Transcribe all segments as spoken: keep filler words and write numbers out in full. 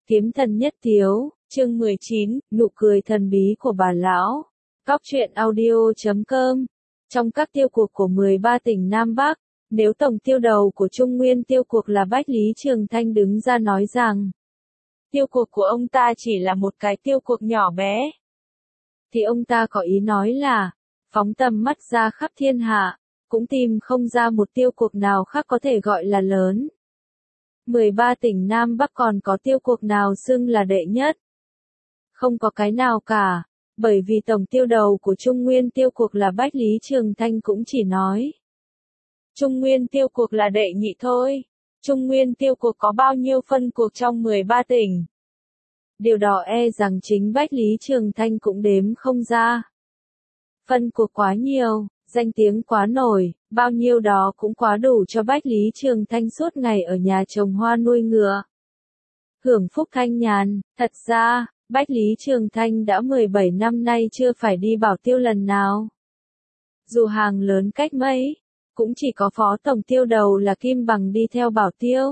Kiếm thần nhất thiếu, chương mười chín, nụ cười thần bí của bà lão. Góc truyện audio chấm com. Trong các tiêu cuộc của mười ba tỉnh Nam Bắc, nếu tổng tiêu đầu của Trung Nguyên tiêu cuộc là Bách Lý Trường Thanh đứng ra nói rằng tiêu cuộc của ông ta chỉ là một cái tiêu cuộc nhỏ bé, thì ông ta có ý nói là phóng tầm mắt ra khắp thiên hạ, cũng tìm không ra một tiêu cuộc nào khác có thể gọi là lớn. mười ba tỉnh Nam Bắc còn có tiêu cuộc nào xưng là đệ nhất? Không có cái nào cả, bởi vì tổng tiêu đầu của Trung Nguyên tiêu cuộc là Bách Lý Trường Thanh cũng chỉ nói Trung Nguyên tiêu cuộc là đệ nhị thôi. Trung Nguyên tiêu cuộc có bao nhiêu phân cuộc trong mười ba tỉnh? Điều đó e rằng chính Bách Lý Trường Thanh cũng đếm không ra. Phân cuộc quá nhiều, danh tiếng quá nổi, bao nhiêu đó cũng quá đủ cho Bách Lý Trường Thanh suốt ngày ở nhà trồng hoa nuôi ngựa, hưởng phúc thanh nhàn. Thật ra, Bách Lý Trường Thanh đã mười bảy năm nay chưa phải đi bảo tiêu lần nào. Dù hàng lớn cách mấy, cũng chỉ có phó tổng tiêu đầu là Kim Bằng đi theo bảo tiêu.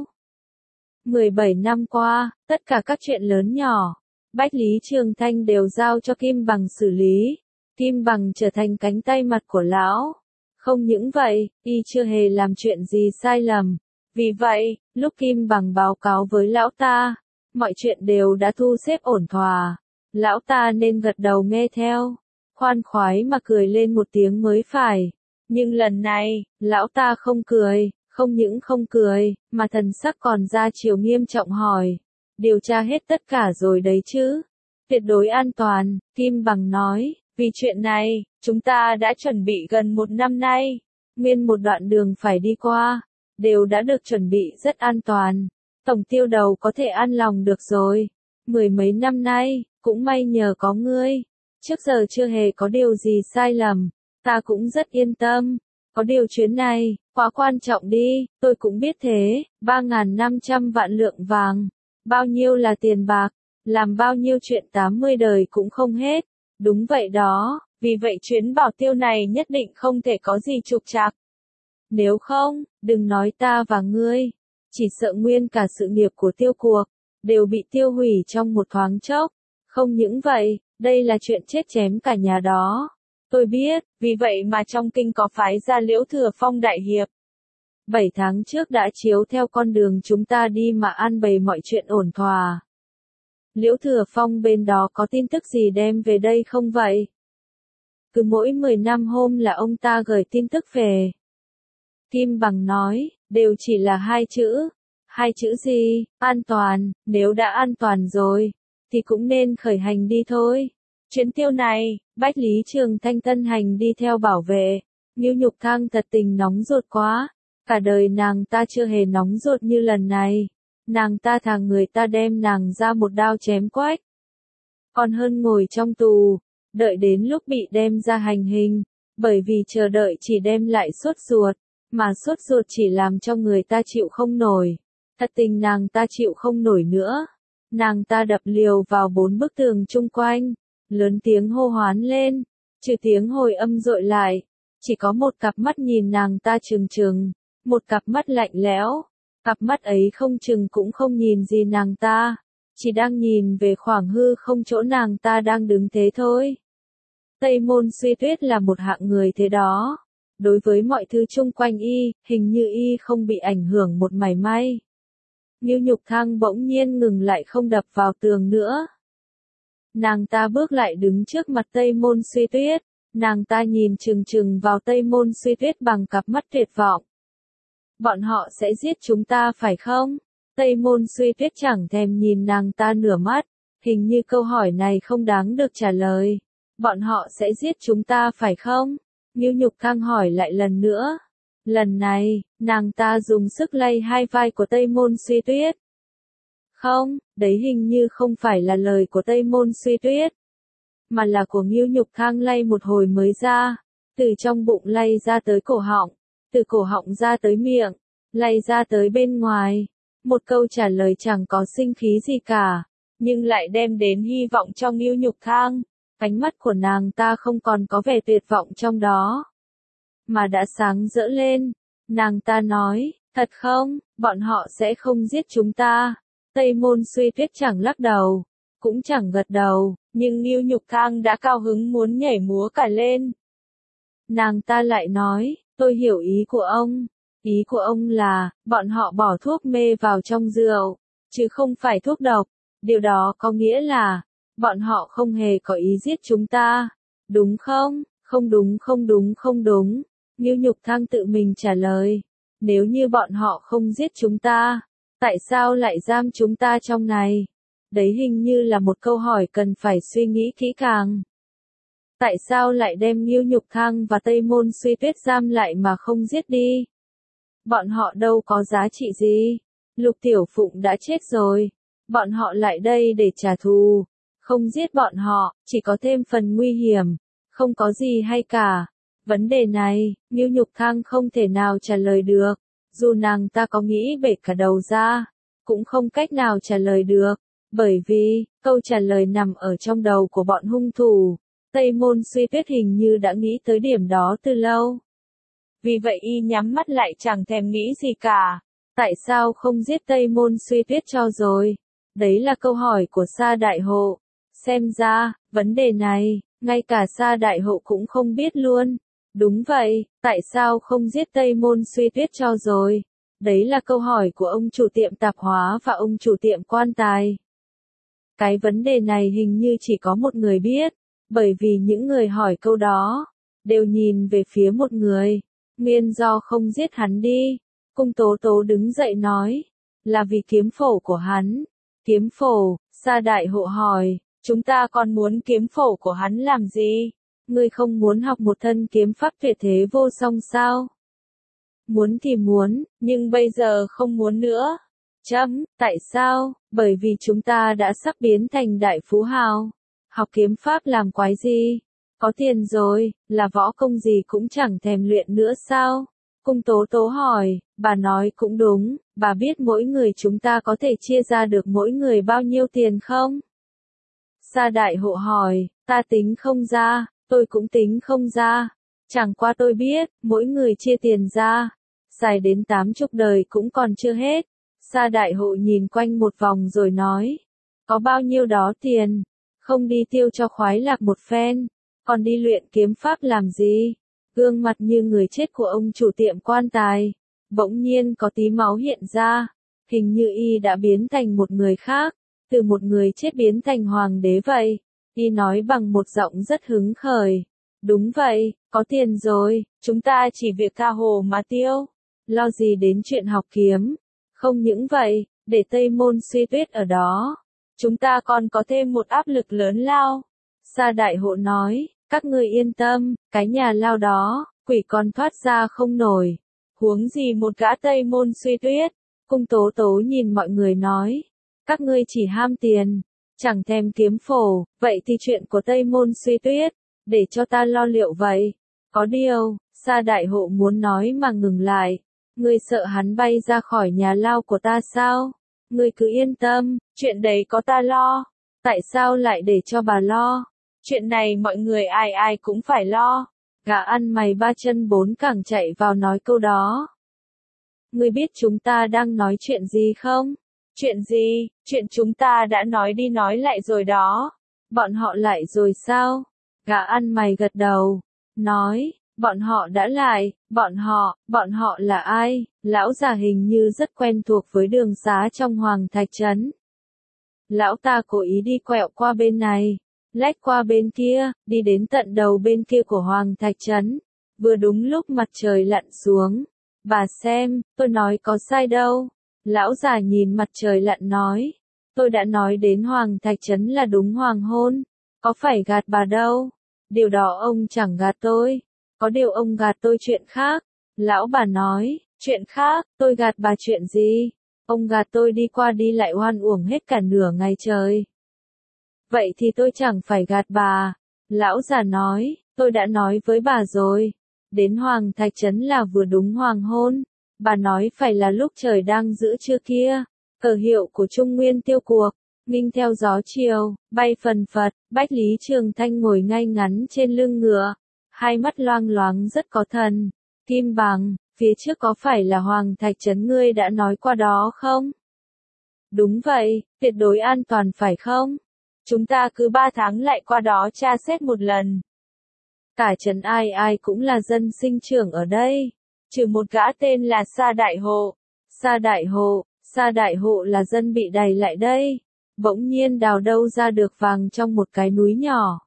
mười bảy năm qua, tất cả các chuyện lớn nhỏ, Bách Lý Trường Thanh đều giao cho Kim Bằng xử lý. Kim Bằng trở thành cánh tay mặt của lão. Không những vậy, y chưa hề làm chuyện gì sai lầm. Vì vậy, lúc Kim Bằng báo cáo với lão ta, mọi chuyện đều đã thu xếp ổn thỏa. Lão ta nên gật đầu nghe theo, khoan khoái mà cười lên một tiếng mới phải. Nhưng lần này, lão ta không cười, không những không cười, mà thần sắc còn ra chiều nghiêm trọng hỏi. Điều tra hết tất cả rồi đấy chứ? Tuyệt đối an toàn, Kim Bằng nói. Vì chuyện này, chúng ta đã chuẩn bị gần một năm nay. Nguyên một đoạn đường phải đi qua, đều đã được chuẩn bị rất an toàn. Tổng tiêu đầu có thể an lòng được rồi. Mười mấy năm nay, cũng may nhờ có ngươi. Trước giờ chưa hề có điều gì sai lầm. Ta cũng rất yên tâm. Có điều chuyến này, quá quan trọng đi, tôi cũng biết thế. Ba nghìn năm trăm vạn lượng vàng. Bao nhiêu là tiền bạc. Làm bao nhiêu chuyện tám mươi đời cũng không hết. Đúng vậy đó, vì vậy chuyến bảo tiêu này nhất định không thể có gì trục trặc. Nếu không, đừng nói ta và ngươi, chỉ sợ nguyên cả sự nghiệp của tiêu cuộc, đều bị tiêu hủy trong một thoáng chốc. Không những vậy, đây là chuyện chết chém cả nhà đó. Tôi biết, vì vậy mà trong kinh có phái ra Liễu Thừa Phong đại hiệp. Bảy tháng trước đã chiếu theo con đường chúng ta đi mà an bày mọi chuyện ổn thỏa. Liễu Thừa Phong bên đó có tin tức gì đem về đây không vậy? Cứ mỗi mười năm hôm là ông ta gửi tin tức về. Kim Bằng nói, đều chỉ là hai chữ. Hai chữ gì? An toàn. Nếu đã an toàn rồi, thì cũng nên khởi hành đi thôi. Chuyến tiêu này, Bách Lý Trường Thanh tân hành đi theo bảo vệ. Ngưu Nhục Thang thật tình nóng ruột quá. Cả đời nàng ta chưa hề nóng ruột như lần này. Nàng ta thà người ta đem nàng ra một đao chém quách, còn hơn ngồi trong tù, đợi đến lúc bị đem ra hành hình, bởi vì chờ đợi chỉ đem lại sốt ruột, mà sốt ruột chỉ làm cho người ta chịu không nổi. Thật tình nàng ta chịu không nổi nữa, nàng ta đập liều vào bốn bức tường chung quanh, lớn tiếng hô hoán lên, trừ tiếng hồi âm dội lại, chỉ có một cặp mắt nhìn nàng ta trừng trừng, một cặp mắt lạnh lẽo. Cặp mắt ấy không chừng cũng không nhìn gì nàng ta, chỉ đang nhìn về khoảng hư không chỗ nàng ta đang đứng thế thôi. Tây Môn Suy Tuyết là một hạng người thế đó. Đối với mọi thứ chung quanh y, hình như y không bị ảnh hưởng một mảy may. Ngưu Nhục Thang bỗng nhiên ngừng lại không đập vào tường nữa. Nàng ta bước lại đứng trước mặt Tây Môn Suy Tuyết, nàng ta nhìn chừng chừng vào Tây Môn Suy Tuyết bằng cặp mắt tuyệt vọng. Bọn họ sẽ giết chúng ta phải không? Tây Môn Suy Tuyết chẳng thèm nhìn nàng ta nửa mắt, hình như câu hỏi này không đáng được trả lời. Bọn họ sẽ giết chúng ta phải không? Ngưu Nhục Thang hỏi lại lần nữa. Lần này, nàng ta dùng sức lay hai vai của Tây Môn Suy Tuyết. Không, đấy hình như không phải là lời của Tây Môn Suy Tuyết, mà là của Ngưu Nhục Thang lay một hồi mới ra, từ trong bụng lay ra tới cổ họng. Từ cổ họng ra tới miệng, lay ra tới bên ngoài. Một câu trả lời chẳng có sinh khí gì cả, nhưng lại đem đến hy vọng cho Ngưu Nhục Thang. Ánh mắt của nàng ta không còn có vẻ tuyệt vọng trong đó, mà đã sáng rỡ lên. Nàng ta nói, thật không, bọn họ sẽ không giết chúng ta. Tây Môn Suy Tuyết chẳng lắc đầu, cũng chẳng gật đầu, nhưng Ngưu Nhục Thang đã cao hứng muốn nhảy múa cả lên. Nàng ta lại nói, tôi hiểu ý của ông. Ý của ông là, bọn họ bỏ thuốc mê vào trong rượu, chứ không phải thuốc độc. Điều đó có nghĩa là, bọn họ không hề có ý giết chúng ta. Đúng không? Không đúng không đúng không đúng. Ngưu Nhục Thang tự mình trả lời. Nếu như bọn họ không giết chúng ta, tại sao lại giam chúng ta trong này? Đấy hình như là một câu hỏi cần phải suy nghĩ kỹ càng. Tại sao lại đem Ngưu Nhục Thang và Tây Môn Suy Tuyết giam lại mà không giết đi? Bọn họ đâu có giá trị gì. Lục Tiểu Phụng đã chết rồi. Bọn họ lại đây để trả thù. Không giết bọn họ, chỉ có thêm phần nguy hiểm. Không có gì hay cả. Vấn đề này, Ngưu Nhục Thang không thể nào trả lời được. Dù nàng ta có nghĩ bể cả đầu ra, cũng không cách nào trả lời được. Bởi vì, câu trả lời nằm ở trong đầu của bọn hung thủ. Tây Môn Suy Tuyết hình như đã nghĩ tới điểm đó từ lâu. Vì vậy y nhắm mắt lại chẳng thèm nghĩ gì cả. Tại sao không giết Tây Môn Suy Tuyết cho rồi? Đấy là câu hỏi của Sa Đại Hộ. Xem ra, vấn đề này, ngay cả Sa Đại Hộ cũng không biết luôn. Đúng vậy, tại sao không giết Tây Môn Suy Tuyết cho rồi? Đấy là câu hỏi của ông chủ tiệm tạp hóa và ông chủ tiệm quan tài. Cái vấn đề này hình như chỉ có một người biết, bởi vì những người hỏi câu đó, đều nhìn về phía một người. Nguyên do không giết hắn đi. Cung Tố Tố đứng dậy nói, là vì kiếm phổ của hắn. Kiếm phổ, Sa Đại Hộ hỏi, chúng ta còn muốn kiếm phổ của hắn làm gì? Ngươi không muốn học một thân kiếm pháp tuyệt thế vô song sao? Muốn thì muốn, nhưng bây giờ không muốn nữa. Chấm, tại sao? Bởi vì chúng ta đã sắp biến thành đại phú hào. Học kiếm pháp làm quái gì? Có tiền rồi, là võ công gì cũng chẳng thèm luyện nữa sao? Cung Tố Tố hỏi, bà nói cũng đúng, bà biết mỗi người chúng ta có thể chia ra được mỗi người bao nhiêu tiền không? Sa Đại Hộ hỏi, ta tính không ra, tôi cũng tính không ra. Chẳng qua tôi biết, mỗi người chia tiền ra, xài đến tám chục đời cũng còn chưa hết. Sa Đại Hộ nhìn quanh một vòng rồi nói, có bao nhiêu đó tiền, không đi tiêu cho khoái lạc một phen, còn đi luyện kiếm pháp làm gì? Gương mặt như người chết của ông chủ tiệm quan tài, bỗng nhiên có tí máu hiện ra, hình như y đã biến thành một người khác, từ một người chết biến thành hoàng đế vậy. Y nói bằng một giọng rất hứng khởi, đúng vậy, có tiền rồi, chúng ta chỉ việc tha hồ mà tiêu, lo gì đến chuyện học kiếm. Không những vậy, để Tây Môn Suy Tuyết ở đó, chúng ta còn có thêm một áp lực lớn lao. Sa Đại Hộ nói, các ngươi yên tâm, cái nhà lao đó, quỷ còn thoát ra không nổi. Huống gì một gã Tây Môn Suy Tuyết. Cung Tố Tố nhìn mọi người nói, các ngươi chỉ ham tiền, chẳng thèm kiếm phổ, vậy thì chuyện của Tây Môn Suy Tuyết, để cho ta lo liệu vậy. Có điều, Sa Đại Hộ muốn nói mà ngừng lại. Ngươi sợ hắn bay ra khỏi nhà lao của ta sao? Ngươi cứ yên tâm, chuyện đấy có ta lo. Tại sao lại để cho bà lo? Chuyện này mọi người ai ai cũng phải lo. Gã ăn mày ba chân bốn cẳng chạy vào nói câu đó. Ngươi biết chúng ta đang nói chuyện gì không? Chuyện gì? Chuyện chúng ta đã nói đi nói lại rồi đó. Bọn họ lại rồi sao? Gã ăn mày gật đầu, nói, bọn họ đã lại, bọn họ, bọn họ là ai? Lão già hình như rất quen thuộc với đường xá trong Hoàng Thạch Trấn. Lão ta cố ý đi quẹo qua bên này, lách qua bên kia, đi đến tận đầu bên kia của Hoàng Thạch Trấn. Vừa đúng lúc mặt trời lặn xuống. Bà xem, tôi nói có sai đâu. Lão già nhìn mặt trời lặn nói, tôi đã nói đến Hoàng Thạch Trấn là đúng hoàng hôn, có phải gạt bà đâu. Điều đó ông chẳng gạt tôi, có điều ông gạt tôi chuyện khác. Lão bà nói, chuyện khác, tôi gạt bà chuyện gì? Ông gạt tôi đi qua đi lại oan uổng hết cả nửa ngày trời. Vậy thì tôi chẳng phải gạt bà. Lão già nói, tôi đã nói với bà rồi, đến Hoàng Thạch Trấn là vừa đúng hoàng hôn. Bà nói phải là lúc trời đang giữa trưa kia. Cờ hiệu của Trung Nguyên tiêu cuộc, nghinh theo gió chiều, bay phần phật. Bách Lý Trường Thanh ngồi ngay ngắn trên lưng ngựa, hai mắt loang loáng rất có thần. Kim Bằng, phía trước có phải là Hoàng Thạch Trấn ngươi đã nói qua đó không? Đúng vậy, tuyệt đối an toàn phải không? Chúng ta cứ ba tháng lại qua đó tra xét một lần. Cả trấn ai ai cũng là dân sinh trưởng ở đây, trừ một gã tên là Sa Đại Hộ. Sa Đại Hộ, Sa Đại Hộ là dân bị đày lại đây, bỗng nhiên đào đâu ra được vàng trong một cái núi nhỏ.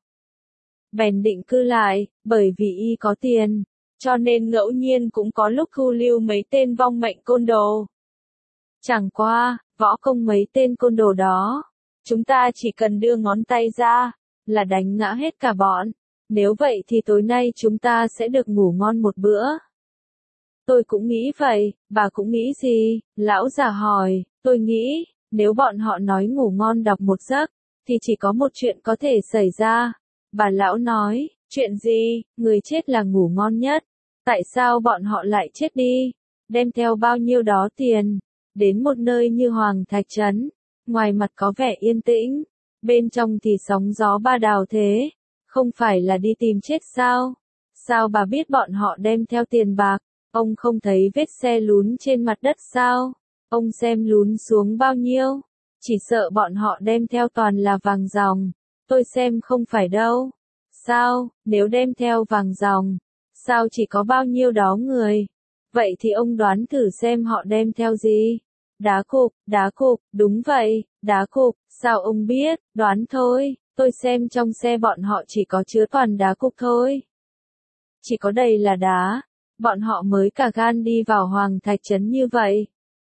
Bèn định cư lại, bởi vì y có tiền, cho nên ngẫu nhiên cũng có lúc thu lưu mấy tên vong mệnh côn đồ. Chẳng qua, võ công mấy tên côn đồ đó, chúng ta chỉ cần đưa ngón tay ra, là đánh ngã hết cả bọn. Nếu vậy thì tối nay chúng ta sẽ được ngủ ngon một bữa. Tôi cũng nghĩ vậy, bà cũng nghĩ gì? Lão già hỏi, tôi nghĩ, nếu bọn họ nói ngủ ngon đọc một giấc, thì chỉ có một chuyện có thể xảy ra. Bà lão nói, chuyện gì? Người chết là ngủ ngon nhất. Tại sao bọn họ lại chết đi? Đem theo bao nhiêu đó tiền, đến một nơi như Hoàng Thạch Trấn, ngoài mặt có vẻ yên tĩnh, bên trong thì sóng gió ba đào thế. Không phải là đi tìm chết sao? Sao bà biết bọn họ đem theo tiền bạc? Ông không thấy vết xe lún trên mặt đất sao? Ông xem lún xuống bao nhiêu? Chỉ sợ bọn họ đem theo toàn là vàng ròng. Tôi xem không phải đâu. Sao, nếu đem theo vàng ròng, sao chỉ có bao nhiêu đó người? Vậy thì ông đoán thử xem họ đem theo gì? Đá cục, đá cục, đúng vậy, đá cục. Sao ông biết? Đoán thôi. Tôi xem trong xe bọn họ chỉ có chứa toàn đá cục thôi. Chỉ có đầy là đá, bọn họ mới cả gan đi vào Hoàng Thạch Trấn như vậy.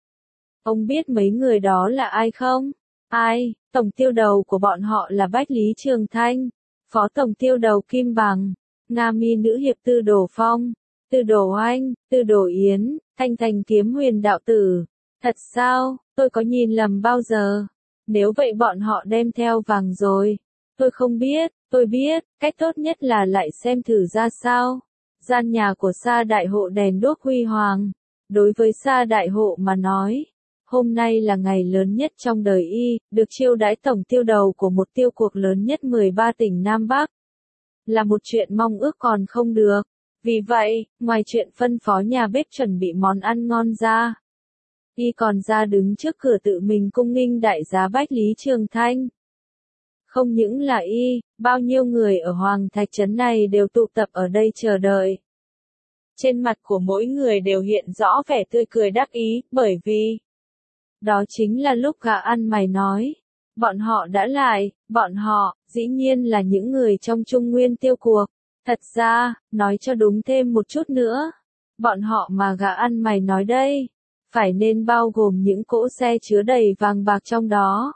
Ông biết mấy người đó là ai không? Ai? Tổng tiêu đầu của bọn họ là Bách Lý Trường Thanh, phó tổng tiêu đầu Kim Bằng, Nga Mi nữ hiệp Tư Đồ Phong, Tư Đồ Oanh, Tư Đồ Yến, Thanh Thành kiếm huyền đạo tử. Thật sao? Tôi có nhìn lầm bao giờ? Nếu vậy bọn họ đem theo vàng rồi. Tôi không biết, tôi biết, cách tốt nhất là lại xem thử ra sao. Gian nhà của Sa Đại Hộ đèn đuốc huy hoàng. Đối với Sa Đại Hộ mà nói, hôm nay là ngày lớn nhất trong đời y, được chiêu đãi tổng tiêu đầu của một tiêu cuộc lớn nhất mười ba tỉnh Nam Bắc. Là một chuyện mong ước còn không được. Vì vậy, ngoài chuyện phân phó nhà bếp chuẩn bị món ăn ngon ra, y còn ra đứng trước cửa tự mình cung nghinh đại giá Bách Lý Trường Thanh. Không những là y, bao nhiêu người ở Hoàng Thạch Trấn này đều tụ tập ở đây chờ đợi. Trên mặt của mỗi người đều hiện rõ vẻ tươi cười đắc ý, bởi vì đó chính là lúc gã ăn mày nói. Bọn họ đã lại, bọn họ, dĩ nhiên là những người trong Trung Nguyên tiêu cuộc. Thật ra, nói cho đúng thêm một chút nữa, bọn họ mà gã ăn mày nói đây, phải nên bao gồm những cỗ xe chứa đầy vàng bạc trong đó.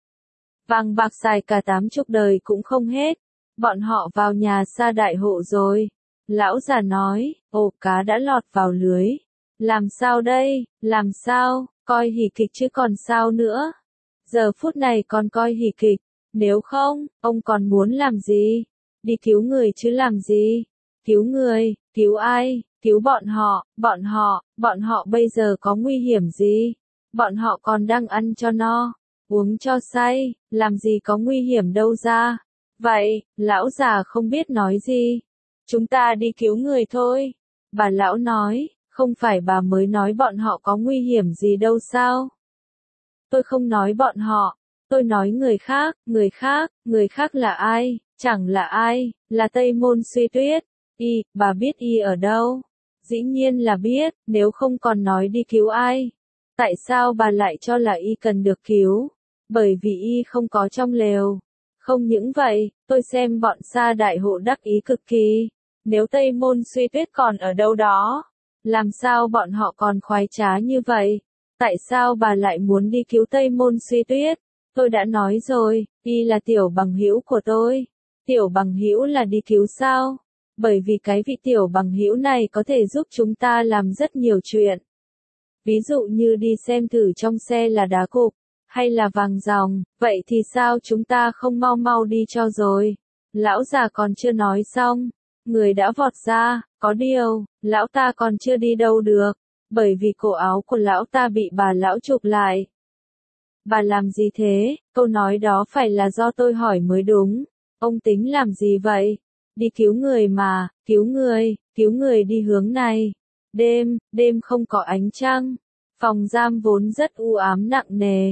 Vàng bạc xài cả tám chục đời cũng không hết. Bọn họ vào nhà Sa Đại Hộ rồi. Lão già nói, ồ, cá đã lọt vào lưới. Làm sao đây, làm sao, coi hỉ kịch chứ còn sao nữa. Giờ phút này còn coi hỉ kịch, nếu không, ông còn muốn làm gì? Đi cứu người chứ làm gì? Cứu người, cứu ai? Cứu bọn họ, bọn họ, bọn họ bây giờ có nguy hiểm gì? Bọn họ còn đang ăn cho no, uống cho say, làm gì có nguy hiểm đâu ra. Vậy, lão già không biết nói gì. Chúng ta đi cứu người thôi. Bà lão nói, không phải bà mới nói bọn họ có nguy hiểm gì đâu sao? Tôi không nói bọn họ, tôi nói người khác, người khác, người khác là ai, chẳng là ai, là Tây Môn Suy Tuyết. Y, bà biết y ở đâu? Dĩ nhiên là biết, nếu không còn nói đi cứu ai. Tại sao bà lại cho là y cần được cứu? Bởi vì y không có trong lều. Không những vậy, tôi xem bọn Sa Đại Hộ đắc ý cực kỳ. Nếu Tây Môn Suy Tuyết còn ở đâu đó, làm sao bọn họ còn khoái trá như vậy? Tại sao bà lại muốn đi cứu Tây Môn Suy Tuyết? Tôi đã nói rồi, y là tiểu bằng hữu của tôi. Tiểu bằng hữu là đi cứu sao? Bởi vì cái vị tiểu bằng hữu này có thể giúp chúng ta làm rất nhiều chuyện. Ví dụ như đi xem thử trong xe là đá cục, hay là vàng ròng, vậy thì sao chúng ta không mau mau đi cho rồi? Lão già còn chưa nói xong, người đã vọt ra, có điều, lão ta còn chưa đi đâu được, bởi vì cổ áo của lão ta bị bà lão chụp lại. Bà làm gì thế? Câu nói đó phải là do tôi hỏi mới đúng. Ông tính làm gì vậy? Đi cứu người mà, cứu người, cứu người đi hướng này. Đêm, đêm không có ánh trăng. Phòng giam vốn rất u ám nặng nề.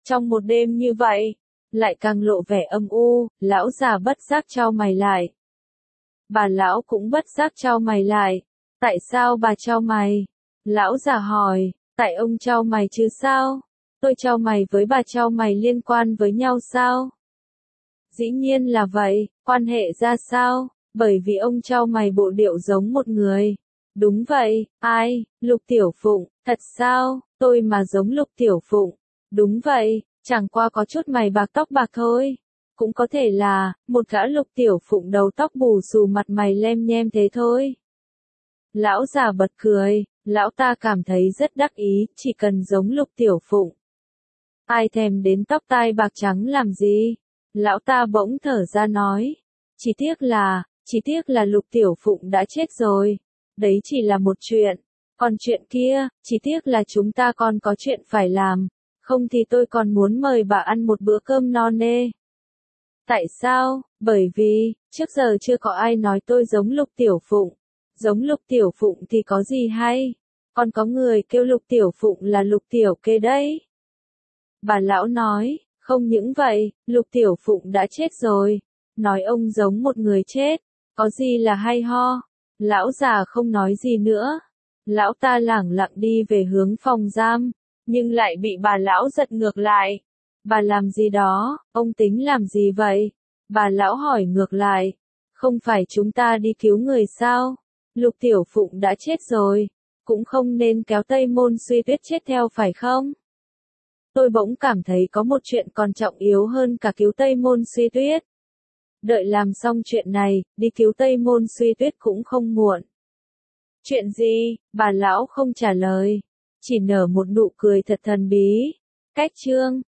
Trong một đêm như vậy, lại càng lộ vẻ âm u, lão già bất giác chau mày lại. Bà lão cũng bất giác chau mày lại. Tại sao bà chau mày? Lão già hỏi, tại ông chau mày chứ sao? Tôi chau mày với bà chau mày liên quan với nhau sao? Dĩ nhiên là vậy, quan hệ ra sao? Bởi vì ông chau mày bộ điệu giống một người. Đúng vậy, ai? Lục Tiểu Phụng, thật sao? Tôi mà giống Lục Tiểu Phụng. Đúng vậy, chẳng qua có chút mày bạc tóc bạc thôi. Cũng có thể là, một gã Lục Tiểu Phụng đầu tóc bù xù mặt mày lem nhem thế thôi. Lão già bật cười, lão ta cảm thấy rất đắc ý, chỉ cần giống Lục Tiểu Phụng. Ai thèm đến tóc tai bạc trắng làm gì? Lão ta bỗng thở ra nói. Chỉ tiếc là, chỉ tiếc là Lục Tiểu Phụng đã chết rồi. Đấy chỉ là một chuyện. Còn chuyện kia, chỉ tiếc là chúng ta còn có chuyện phải làm. Không thì tôi còn muốn mời bà ăn một bữa cơm no nê. Tại sao? Bởi vì, trước giờ chưa có ai nói tôi giống Lục Tiểu Phụng. Giống Lục Tiểu Phụng thì có gì hay? Còn có người kêu Lục Tiểu Phụng là Lục Tiểu Kê đấy. Bà lão nói, không những vậy, Lục Tiểu Phụng đã chết rồi. Nói ông giống một người chết, có gì là hay ho? Lão già không nói gì nữa. Lão ta lẳng lặng đi về hướng phòng giam, nhưng lại bị bà lão giật ngược lại. Bà làm gì đó, ông tính làm gì vậy? Bà lão hỏi ngược lại. Không phải chúng ta đi cứu người sao? Lục Tiểu Phụng đã chết rồi, cũng không nên kéo Tây Môn Suy Tuyết chết theo phải không? Tôi bỗng cảm thấy có một chuyện còn trọng yếu hơn cả cứu Tây Môn Suy Tuyết. Đợi làm xong chuyện này, đi cứu Tây Môn Suy Tuyết cũng không muộn. Chuyện gì? Bà lão không trả lời, chỉ nở một nụ cười thật thần bí. Cách chương